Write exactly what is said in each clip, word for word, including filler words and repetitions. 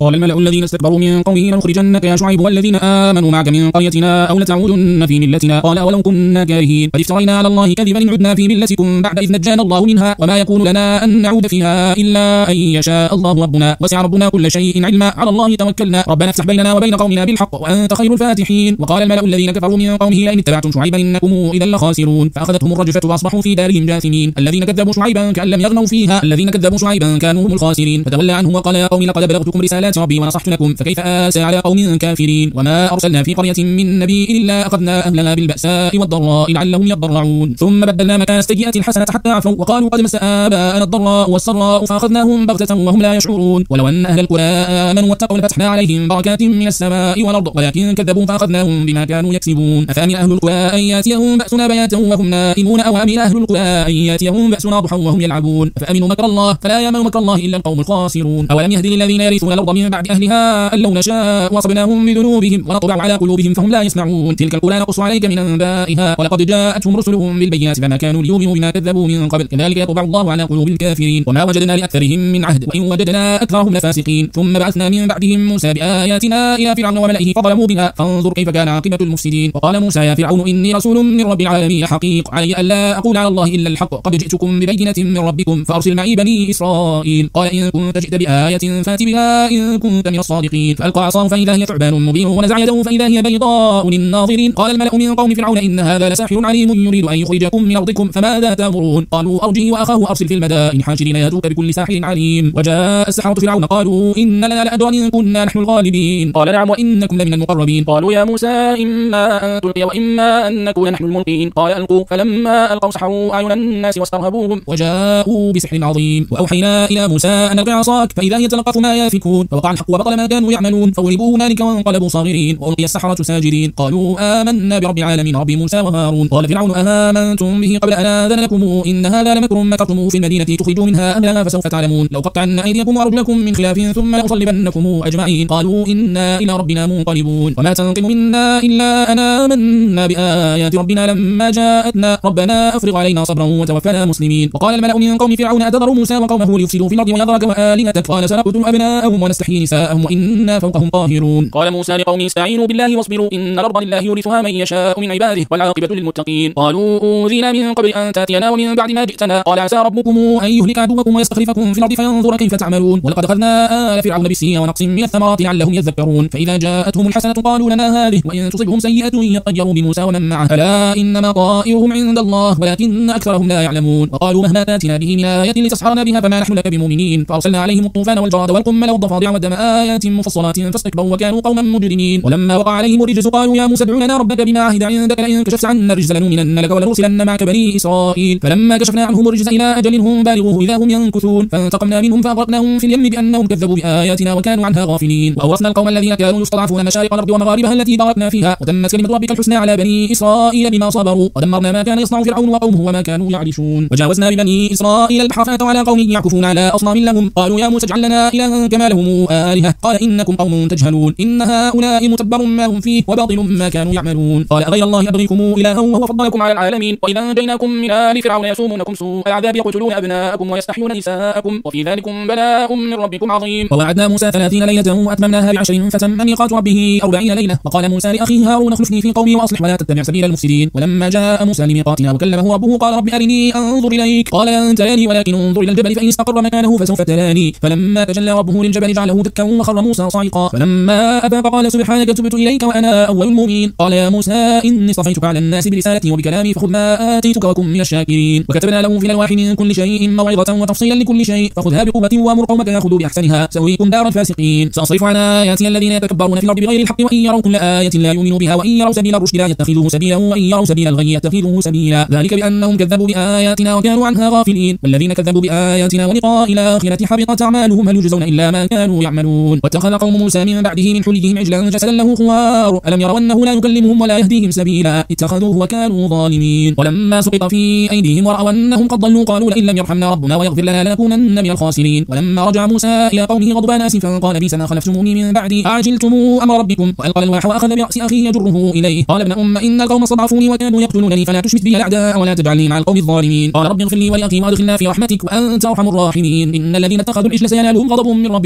قال الملأ الذين استكبروا من قومه لنخرجنك يا شعيب والذين آمنوا معك من قريتنا أو لتعودن في ملتنا قال ولو كنا كارهين قد افترينا على الله كذبا إن عدنا في ملتكم بعد إذ نجانا الله منها وما يكون لنا أن نعود فيها إلا أن يشاء الله ربنا وسع ربنا كل شيء علما على الله توكلنا ربنا افتح بيننا وبين قومنا بالحق وأنت خير الفاتحين وقال الملأ الذين كفروا من قومه لئن اتبعتم شعيبا إنكم إذا لخاسرون فأخذتهم الرجفة وأصبحوا في دارهم جاثمين الذين كذبوا شعيبا كأن لم يغنوا فيها الذين كذبوا شعيبا كانوا هم الخاسرين فتولى عنهم وقال يا قوم لقد بلغتكم رسالات ربي ونصحت لكم فكيف آسى على قوم كافرين وما أرسلنا في قرية من نبي إلا أخذنا أهلها بالبأساء والضراء لعلهم يضرعون ثم بدلنا مكان السيئة الحسنة حتى عفوا وقالوا قد مس آباءنا الضراء والسراء فأخذناهم بغتة وهم لا يشعرون ولو أن أهل القرى آمنوا واتقوا لفتحنا عليهم بركات من السماء والأرض ولكن كذبوا فأخذناهم بما كانوا يكسبون أفأمن أهل القرى أن يأتيهم بأسنا بياتا وهم نائمون أو أمن أهل القرى أن يأتيهم بأسنا ضحى وهم يلعبون فأمنوا مكر الله فلا يأمن مكر الله إلا القوم الخاسرون أولم يهد للذين يرثون الأرض من بعد أهلها أن لو نشاء وأصبناهم بذنوبهم ونطبع على قلوبهم فهم لا يسمعون تلك القرى نقص عليك من أنبائها ولقد جاءتهم رسلهم بالبينات فما كانوا ليؤمنوا بما كذبوا من قبل كذلك يطبع الله على قلوب الكافرين وما وجدنا لأكثرهم من عهد وإن وجدنا أكثرهم لفاسقين ثم بعثنا من بعدهم موسى بآياتنا إلى فرعون وملئه فظلموا بها فانظر كيف كان عاقبة المفسدين وقال موسى يا فرعون إني رسول من رب العالمين حقيق علي ألا أقول على الله إلا الحق قد جئتكم ببينة من ربكم فأرسل معي بني إسرائيل قال إن كنت جئت بآية فات بها إن كنت من الصادقين فألقى عصاه فإذا هي ثعبان مبين ونزع يده فإذا هي بيضاء للناظرين قال الملأ من قوم فرعون إن هذا لساحر عليم يريد أن يخرجكم من أرضكم فماذا تأمرون قالوا أرجه وأخاه أرسل في المدائن حاشرين يأتوك بكل ساحر عليم وجاء السحرة فرعون قالوا إن لنا لأجرا إن كنا نحن الغالبين قال نعم وإنكم لمن المقربين قالوا يا موسى إما أن تلقي وإما أن نكون نحن الملقين قال ألقوا فلما ألقوا سحروا أعين الناس واسترهبوهم وجاءوا بسحر عظيم وأوحينا إلى موسى أن ألقي عصاك فإذا هي تلقف ما يافكون فوقع الحق وبطل ما كانوا يعملون فغلبوا هنالك وانقلبوا صاغرين وألقي السحرة ساجدين قالوا آمنا برب العالمين رب موسى وهارون قال فرعون آمنتم به قبل أن آذن لكم إن هذا لمكر مكرتم في المدينة تخرجوا منها أهلها فسوف تعلمون لو قطعن أيديكم وأرجلكم من خلاف ثم لأصلبنكم أجمعين قالوا إنا إلى ربنا منقلبون وما تنقم منا إلا أن آمنا بآيات ربنا لما جاءتنا ربنا أفرغ علينا صبرا وتوفنا مسلمين وقال الملأ من قوم فرعون أتذر موسى وقومه ليفسدوا في الأرض ويذرك وآلهتك قال سنقتل أبناءهم ونستحيي نساءهم وإنا فوقهم قاهرون قال موسى لقومه استعينوا بالله واصبروا إن الأرض لله يورثها من يشاء من عباده والعاقبة للمتقين قالوا أوذينا من قبل أن تأتينا ومن بعد ما جئتنا قال عسى ربكم أن يهلك عدوكم ويستخلفكم في الأرض فينظر كيف تعملون ولقد أخذنا آل فرعون بالسنين ونقص من الثمرات لعلهم يذكرون فإذا جاءتهم الحسنة قالوا لنا هذه وإن تصبهم سيئة يطيروا بموسى ومن معه ألا إنما طائرهم عند الله ولكن أكثرهم لا يعلمون وقالوا مهما تأتنا به من آية لتسحرنا بها فما نحن لك بمؤمنين فأرسلنا عليهم الطوفان والجراد والقمل والضفادع والدم آيات مفصلات فاستكبروا وكانوا قوما مجرمين ولما وقع عليهم الرجس قالوا يا موسى ادع لنا ربك بما عهد عندك لئن كشفت عنا الرجس لنؤمنن لك ولنرسلن معك بني إسرائيل فلما كشفنا عنهم الرجس إلى أجل هم بالغوه إذا هم ينكثون فانتقمنا منهم فأغرقناهم في اليم بأنهم كذبوا بآياتنا وكانوا عنها غافلين وأورثنا القوم الذين كانوا يستضعفون مشارق الأرض ومغاربها التي باركنا فيها وتمت كلمة ربك الحسنى على بني إسرائيل بما صبروا ودمرنا ما كان يصنع فرعون وقومه وما كانوا يعرشون وجاوزنا ببني إسرائيل البحر فأتوا على قوم يعكفون على أصنام لهم قالوا يا موسى اجعل لنا إلها كما لهم آلهة قال إنكم قوم تجهلون إن هؤلاء متبر ما هم فيه وباطل ما كانوا يعملون قال أغير الله أبغيكم إلها وهو فضلكم على العالمين وإذا أنجيناكم من آل فرعون يسومونكم سوء العذاب يقتلون أبناءكم ويستحيون نساءكم وفي ذلكم بلاء من ربكم عظيم ووعدنا موسى ثلاثين ليلة وأتممناها بعشر فتم ميقات ربه أربعين ليلة وقال موسى لأخيه هارون اخلفني في قومي وأصلح ولا تتبع سبيل المفسدين ولما جاء موسى لميقاتنا وكلمه ربه قال رب أرني أنظر إليك قال لن تراني ولكن انظر إلى الجبل فإن استقر مكانه فسوف تراني فلما تجلى ربه للجبل جعله دكا وخر موسى صعقا فلما أفاق قال سبحانك تبت إليك وأنا أول المؤمنين قال يا موسى إني اصطفيتك على الناس برسالتي وبكلامي فخذ ما آتيتك وكن من الشاكرين وكتبنا له في الألواح من كل شيء موعظة وتفصيلا لكل شيء فخذها بقوة وأمر قومك يأخذوا بأحسنها سأريكم دار الفاسقين سأصرف عن آياتي الذين يتكبرون في الأرض بغير الحق وإن يروا كل آية لا يؤمنوا بها وإن يروا سبيل الرشد لا يتخذوه سبيلا وإن يروا سبيل الغي يتخذوه سبيلا ذلك بأنهم كذبوا بآياتنا وكانوا عنها غافلين والذين كذبوا بآياتنا ولقاء الآخرة حبطت أعمالهم هل يجزون إلا ما كانوا يعملون واتخذ قوم موسى من بعده من حليهم عجلا جسدا له خوار ألم يروا أنه لا يكلمهم ولا يهديهم سبيلا اتخذوه وكانوا ظالمين ولما سقط في أيديهم ورأوا أنهم قد ضلوا قالوا لئن لم يرحمنا ربنا ويغفر لنا لنكونن من الخاسرين ولما رجع موسى إلى قومه غضبان آسفا قال بئس ما خلفتموني من بعدي أعجلتم أمر ربكم وألقى الألواح وأخذ برأس أخيه يجره إليه قال ابن أم إن القوم استضعفوني وكانوا يقتلونني فلا تشمت بي الأعداء ولا تجعلني مع القوم الظالمين قال رب اغفر لي ولأخي وأدخلنا في رحمتك وأنت أرحم الراحمين إن الذين اتخذوا العجل سينالهم غضب من ربهم وذلة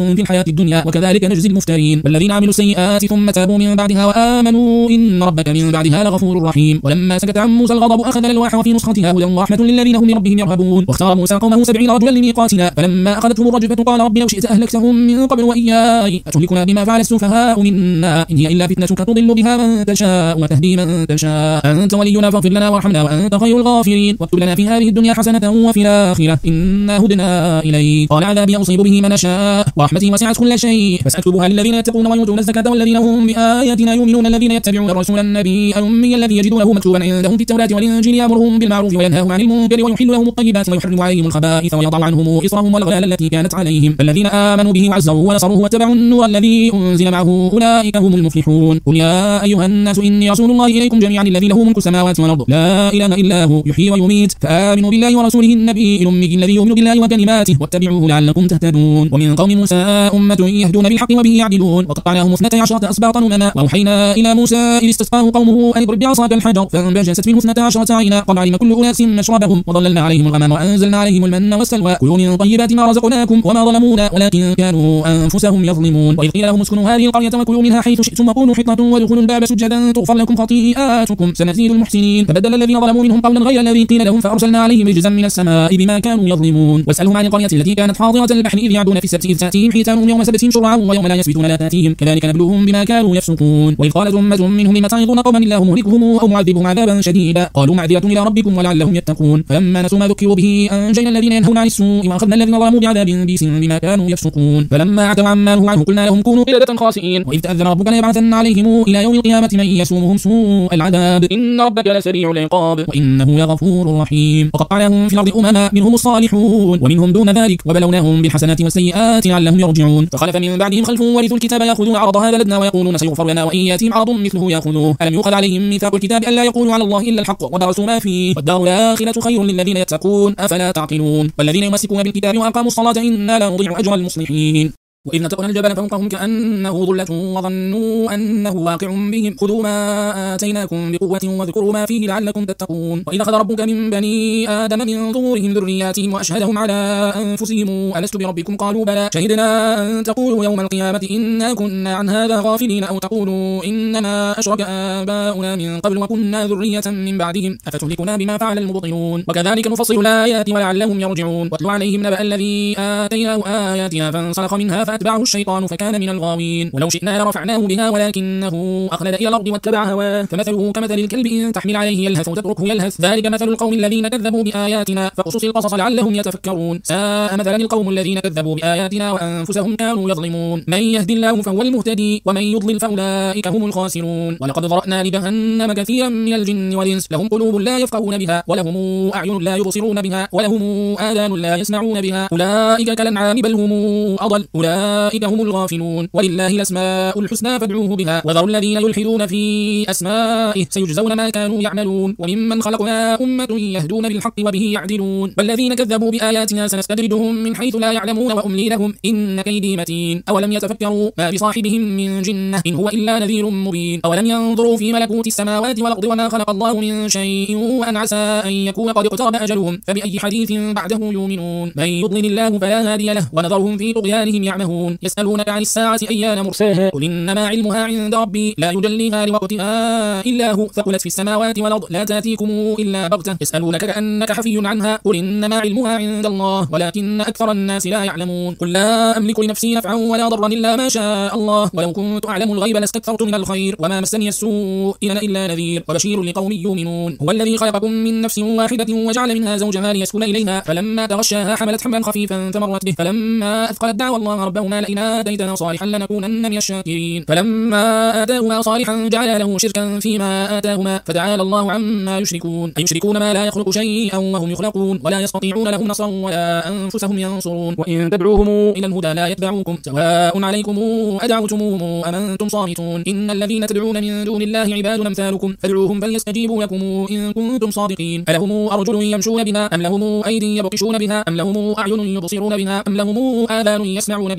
في الحياة الدنيا وكذلك نجزي المفترين. والذين عملوا السيئات ثم تابوا من بعدها وآمنوا إن ربك من بعدها لغفور رحيم. ولما سكت عن موسى الغضب أخذ الألواح وفي نسختها هدى ورحمة للذين هم لربهم يرهبون. واختار موسى قومه سبعين رجلا لميقاتنا فلما أخذتهم الرجفة قال رب لو شئت أهلكتهم من قبل وإياي أتهلكنا بما فعل السفهاء منا إن هي إلا فتنتك تضل بها من تشاء وتهدي من تشاء أنت ولينا فاغفر لنا وارحمنا وأنت خير الغافرين واكتب لنا في هذه الدنيا حسنة وفي الآخرة إنا هدنا إليك قال عذابي أصيب به من أشاء ورحمتي وسعت كل شيء فسأكتبها للذين يتقون ويؤتون الزكاة والذين هم بآياتنا يؤمنون الذين يتبعون الرسول النبي الأمي الذي يجدونه مكتوبا عندهم في التوراة والإنجيل يأمرهم بالمعروف وينهاهم عن المنكر ويحل لهم الطيبات ويحرم عليهم الخبائث ويضع عنهم إصرهم والأغلال التي كانت عليهم فالذين آمنوا به وعزروه ونصروه واتبعوا النور الذي أنزل معه أولئك هم المفلحون. قل يا أيها الناس إني رسول الله إليكم جميعا الذي له ملك السماوات والأرض لا إله إلا هو يحيي ويميت فآمنوا بالله ورسوله النبي الأمي الذي يؤمن بالله وكلماته واتبعوه لعلكم تهتدون. ومن قوم موسى أمة يهدون بالحق وبه يعدلون وقطعناهم اثنتي عشرة أسباطا أمما وأوحينا إلى موسى إذ استسقاه قومه أن اضرب بعصاك الحجر فانبجست منه اثنتا عشرة عينا قد علم كل أناس مشربهم وظللنا عليهم الغمام وأنزلنا عليهم المن والسلوى كلوا من طيبات ما رزقناكم وما ظلمونا ولكن كانوا أنفسهم يظلمون. وإذ قيل لهم اسكنوا هذه القرية وكلوا منها حيث شئتم وقولوا حطة وادخلوا الباب سجدا تغفر لكم خطيئاتكم سنزيد المحسنين فبدل الذين ظلموا منهم قولا غير الذي قيل لهم فأرسلنا عليهم رجزا من السماء بما كانوا يظلمون. واسألهم عن القرية التي كانت حاضرة البحر إذ يعدون في السبت إذ تأتيهم حيتانهم يوم سبتهم شرعا ويوم لا يسبتون لا تأتيهم كذلك نبلوهم بما كانوا يفسقون. وإذ قالت أمة منهم لم تعظون قوما الله مهلكهم أو معذبهم عذابا شديدا قالوا معذرة إلى ربكم ولعلهم يتقون فلما نسوا ما ذكروا به أنجينا الذين ينهون عن السوء وأخذنا الذين ظلموا بعذاب بئيس بما كانوا يفسقون. فلما عتوا عما نهوا عنه قلنا لهم كونوا قردة خاسئين. وإذ تأذن ربك ليبعثن عليهم إلى يوم القيامة من يسومهم سوء العذاب إن ربك لسريع العقاب وإنه لغفور رحيم. وقطعناهم في الأرض أمما منهم الصالحون ومنهم دون ذلك وبلوناهم بالحسنات والسيئات لعلهم يرجعون. فخلف من بعدهم خلف ورثوا الكتاب يأخذون عرض هذا الأدنى ويقولون سيغفر لنا وإن يأتيهم عرض مثله يأخذوه ألم يؤخذ عليهم ميثاق الكتاب ألا يقولوا على الله إلا الحق ودرسوا ما فيه والدار الآخرة خير للذين يتقون أفلا تعقلون. والذين يمسكون بالكتاب وأقاموا الصلاة إنا لا نضيع أجر المصلحين. وإذ نتقنا الجبل فوقهم كأنه ظلة وظنوا أنه واقع بهم خذوا ما آتيناكم بقوة واذكروا ما فيه لعلكم تتقون. وإذا أخذ ربك من بني آدم من ظهورهم ذرياتهم وأشهدهم على أنفسهم ألست بربكم قالوا بلى شهدنا أن تقولوا يوم القيامة إنا كنا عن هذا غافلين أو تقولوا إنما أشرك آباؤنا من قبل وكنا ذرية من بعدهم أفتهلكنا بما فعل المبطلون. وكذلك نفصل الآيات ولعلهم يرجعون. واتل عليهم نبأ الذي آتيناه آياتنا فانسلخ منها فأتبعه الشيطان فكان من الغاوين. ولو شئنا لرفعناه بها ولكنه أخلد إلى الأرض واتبع هواه فمثله كمثل الكلب إن تحمل عليه يلهث أو تتركه يلهث ذلك مثل القوم الذين كذبوا بآياتنا فقصص القصص لعلهم يتفكرون ساء مثلا القوم الذين كذبوا بآياتنا وأنفسهم كانوا يظلمون. من يهدي الله فهو المهتدي ومن يضلل فأولئك هم الخاسرون. ولقد ذرأنا لجهنم كثيرا من الجن والإنس لهم قلوب لا يفقهون بها ولهم أعين لا يبصرون بها ولهم آذان لا يسمعون بها أولئك كالأنعام بل هم أضل أولئك هم الغافلون. ولله الأسماء الحسنى فادعوه بها وذروا الذين يلحدون في أسمائه سيجزون ما كانوا يعملون. وممن خلقنا أمة يهدون بالحق وبه يعدلون. والذين كذبوا بآياتنا سنستدرجهم من حيث لا يعلمون وأملي لهم إن كيدي متين. أولم يتفكروا ما بصاحبهم من جنة إن هو إلا نذير مبين. أولم ينظروا في ملكوت السماوات والأرض وما خلق الله من شيء وأن عسى أن يكون قد اقترب أجلهم فبأي حديث بعده يؤمنون. من يضلل الله فلا هادي له ونذرهم في طغيانهم يعمهون. يسألونك عن الساعة أيان مرساها قل إنما علمها عند ربي لا يجليها لوقتها إلا هو ثقلت في السماوات والأرض لا تأتيكم إلا بغتة يسألونك كأنك حفي عنها قل إنما علمها عند الله ولكن أكثر الناس لا يعلمون. قل لا أملك لنفسي نفعا ولا ضرا إلا ما شاء الله ولو كنت أعلم الغيب لاستكثرت من الخير وما مسني السوء إن أنا إلا نذير وبشير لقوم يؤمنون. هو الذي خلقكم من نفس واحدة وجعل منها زوجها ليسكن إليها فلما تغشاها حملت حملا خفيفا فمرت به فلما أثقلت دعوا الله ربهما لئن آتيتنا صالحا لنكونن من الشاكرين فلما آتاهما صالحا جعل له شركا فيما آتاهما فتعالى الله عما يشركون. أيشركون ما لا يخلق شيئا وهم يخلقون ولا يستطيعون لهم نصرا ولا أنفسهم ينصرون. وإن تدعوهم إلى الهدى لا يتبعوكم سواء عليكم أدعوتموهم أم أنتم صامتون. إن الذين تدعون من دون الله عباد أمثالكم فادعوهم فليستجيبوا لكم إن كنتم صادقين. ألهم أرجل يمشون بها أم لهم أيدي يبطشون بها أم لهم أعين يبصرون بها أم لهم آذان يسمعون بها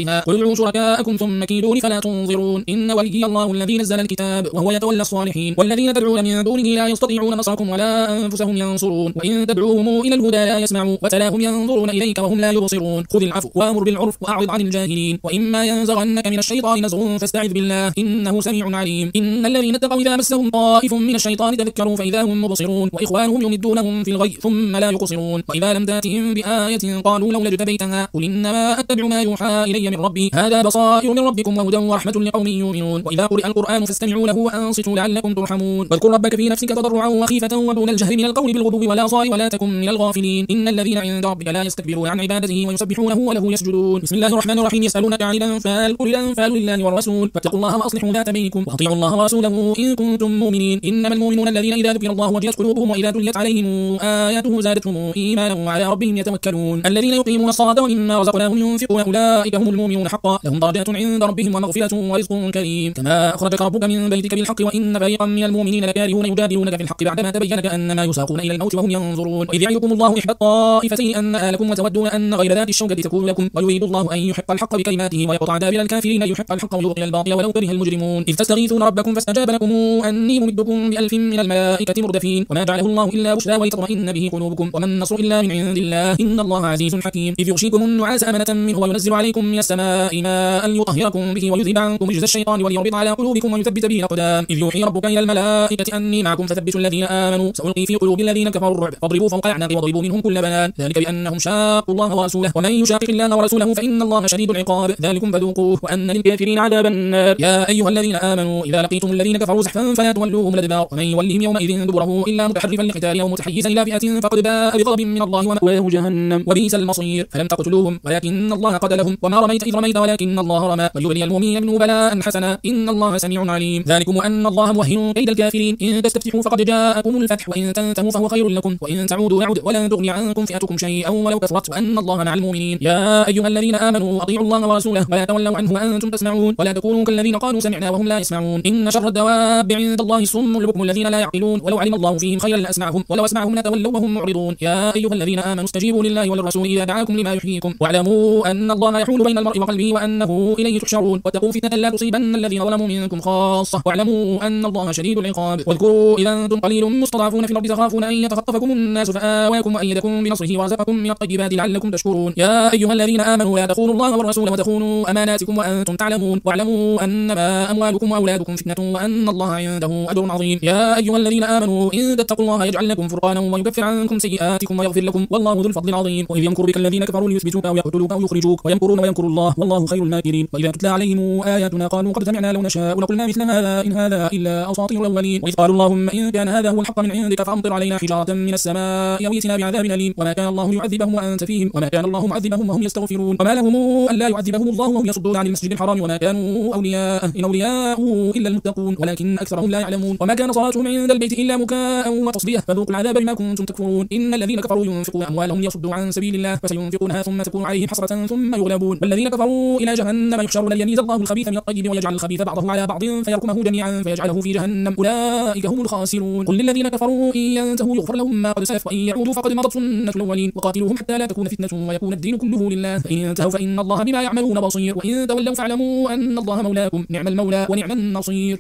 علينا قل ادعوا شركاءكم ثم كيدون فلا تنظرون إن ولي الله الذي نزل الكتاب وهو يتولى الصالحين والذين تدعون من دونه لا يستطيعون نصركم ولا أنفسهم ينصرون وإن تدعوهم إلى الهدى لا يسمعوا وتراهم ينظرون إليك وهم لا يبصرون خذ العفو وأمر بالعرف وأعرض عن الجاهلين وإما ينزغنك من الشيطان نزغ فاستعذ بالله إنه سميع عليم إن الذين اتقوا إذا مسهم طائف من الشيطان تذكروا فإذا هم مبصرون وإخوانهم يمدونهم في الغي ثم لا يقصرون وإذا لم تأتهم بآية قالوا لولا اجتبيتها قل إنما أتبع ما يوحى إلي من ربي هذا بصائر من ربكم وهدى ورحمة لقوم يؤمنون وإذا قرئ القرآن فاستمعوا له وأنصتوا لعلكم ترحمون واذكر ربك في نفسك تضرعا وخيفة ودون الجهر من القول بالغدو والآصال ولا تكن من الغافلين إن الذين عند ربك لا يستكبرون عن عبادته ويسبحونه وله يسجدون بسم الله الرحمن الرحيم يسألونك عن الأنفال قل الأنفال لله والرسول فاتقوا الله وأصلحوا ذات بينكم وأطيعوا الله ورسوله إن كنتم مؤمنين إنما المؤمنون الذين إذا ذكر الله وجلت قلوبهم وإذا تليت عليهم آياته زادتهم إيمانا وعلى ربهم يتوكلون الذين يقيمون الصلاة ومما رزقناهم ينفقون أولئك هم المؤمنون حقا لهم درجات عند ربهم ومغفرة ورزق كريم كما أخرجك ربك من بيتك بالحق وإن فريقا من المؤمنين لكارهون يجادلونك في الحق بعدما تبين كأنما يساقون إلى الموت وهم ينظرون وإذ يعدكم الله إحدى الطائفتين أنها لكم وتودون أن غير ذات الشوكة تكون لكم ويريد الله أن يحق الحق بكلماته ويقطع دابر الكافرين يحق الحق ويبطل الباطل ولو كره المجرمون إذ تستغيثون ربكم فاستجاب لكم أني ممدكم بألف من الملائكة مردفين وما جعله الله إلا بشرى ولتطمئن به قلوبكم وما النصر إلا من عند الله إن الله عزيز حكيم إذ يغشيكم النعاس أمنة منه وينزل عليكم من السماء ماء يطهركم به ويذهب عنكم رجز الشيطان وليربط على قلوبكم ويثبت به الأقدام إذ يوحي ربك إلى الملائكة أني معكم فثبتوا الذين آمنوا سألقي في قلوب الذين كفروا الرعب فاضربوا فوق الأعناق واضربوا منهم كل بنان ذلك بأنهم شاقوا الله ورسوله ومن يشاقق الله ورسوله فإن الله شديد العقاب ذلكم فذوقوه وأن للكافرين عذاب النار يا أيها الذين آمنوا إذا لقيتم الذين كفروا زحفا فلا تولوهم الأدبار ومن يولهم يومئذ دبره إلا متحرفا لقتال أو متحيزا إلى فئة فقد باء بغضب من الله ومأواه جهنم وبئس المصير فلم تقتلوهم ولكن الله قتلهم وما رميت إذ رميت ولكن الله رمى وليبلي المؤمنين منه بلاء حسنا إن الله سميع عليم ذلكم وأن الله موهن كيد الكافرين إن تستفتحوا فقد جاءكم الفتح وإن تنتهوا فهو خير لكم وإن تعودوا يعد ولن تغني عنكم فئتكم شيئا ولو كثرت وأن الله مع المؤمنين يا أيها الذين آمنوا أطيعوا الله ورسوله ولا تولوا عنه وأنتم تسمعون ولا تكونوا كالذين قالوا سمعنا وهم لا يسمعون إن شر الدواب عند الله الصم البكم الذين لا يعقلون ولو علم الله فيهم خيرا لأسمعهم ولو أسمعهم لتولوا وهم معرضون يا أيها الذين آمنوا استجيبوا لله وللرسول إذا دعاكم لما يحييكم واعلموا أن الله يحول بين المرء وقلبه وأنه إليه تحشرون واتقوا فتنة لا تصيبن الذين ظلموا منكم خاصة واعلموا أن الله شديد العقاب واذكروا إذا أنتم قليل مستضعفون في الأرض تخافون أن يتخطفكم الناس فآواكم وأيدكم بنصره ورزقكم من الطيبات لعلكم تشكرون يا أيها الذين آمنوا لا تخونوا الله والرسول وتخونوا أماناتكم وأنتم تعلمون واعلموا أنما أموالكم وأولادكم فتنة وأن الله عنده أجر عظيم يا أيها الذين آمنوا إن تتقوا الله يجعل لكم فرقانا ويكفر عنكم سيئاتكم ويغفر لكم والله ذو الفضل العظيم وإذ يمكر بك الذين كفروا ليثبتوك أو يقتلوك أو يخرجوك ويمكرون ويمكر الله والله خير الماكرين وإذا تتلى عليهم آياتنا قالوا قد سمعنا لو نشاء لقلنا مثل هذا إن هذا إلا أساطير الأولين وإذ قالوا اللهم إن كان هذا هو الحق من عندك فأمطر علينا حجارة من السماء أو ائتنا بعذاب أليم وما كان الله ليعذبهم وأنت فيهم وما كان الله معذبهم وهم يستغفرون وما لهم ألا يعذبهم الله وهم يصدون عن المسجد الحرام وما كانوا أولياءه إن أولياءه إلا المتقون ولكن أكثرهم لا يعلمون وما كان صلاتهم عند البيت إلا مكاء وتصديه فذوقوا العذاب بما كنتم تكفرون إن الذين كفروا ينفقون أموالهم ليصدوا عن سبيل الله فسينفقونها ثم تكون عليهم حسرة ثم يغلبون والذين كفروا إلى جهنم يحشرون ليميز الله الخبيث من الطيب ويجعل الخبيث بعضه على بعض فيركمه جميعا فيجعله في جهنم أولئك هم الخاسرون قل للذين كفروا إن ينتهوا يغفر لهم ما قد سلف وإن يعودوا فقد مضت سنة الأولين وقاتلوهم حتى لا تكون فتنة ويكون الدين كله لله فإن ينتهوا فإن الله بما يعملون بصير وإن تولوا فاعلموا أن الله مولاكم نعم المولى ونعم النصير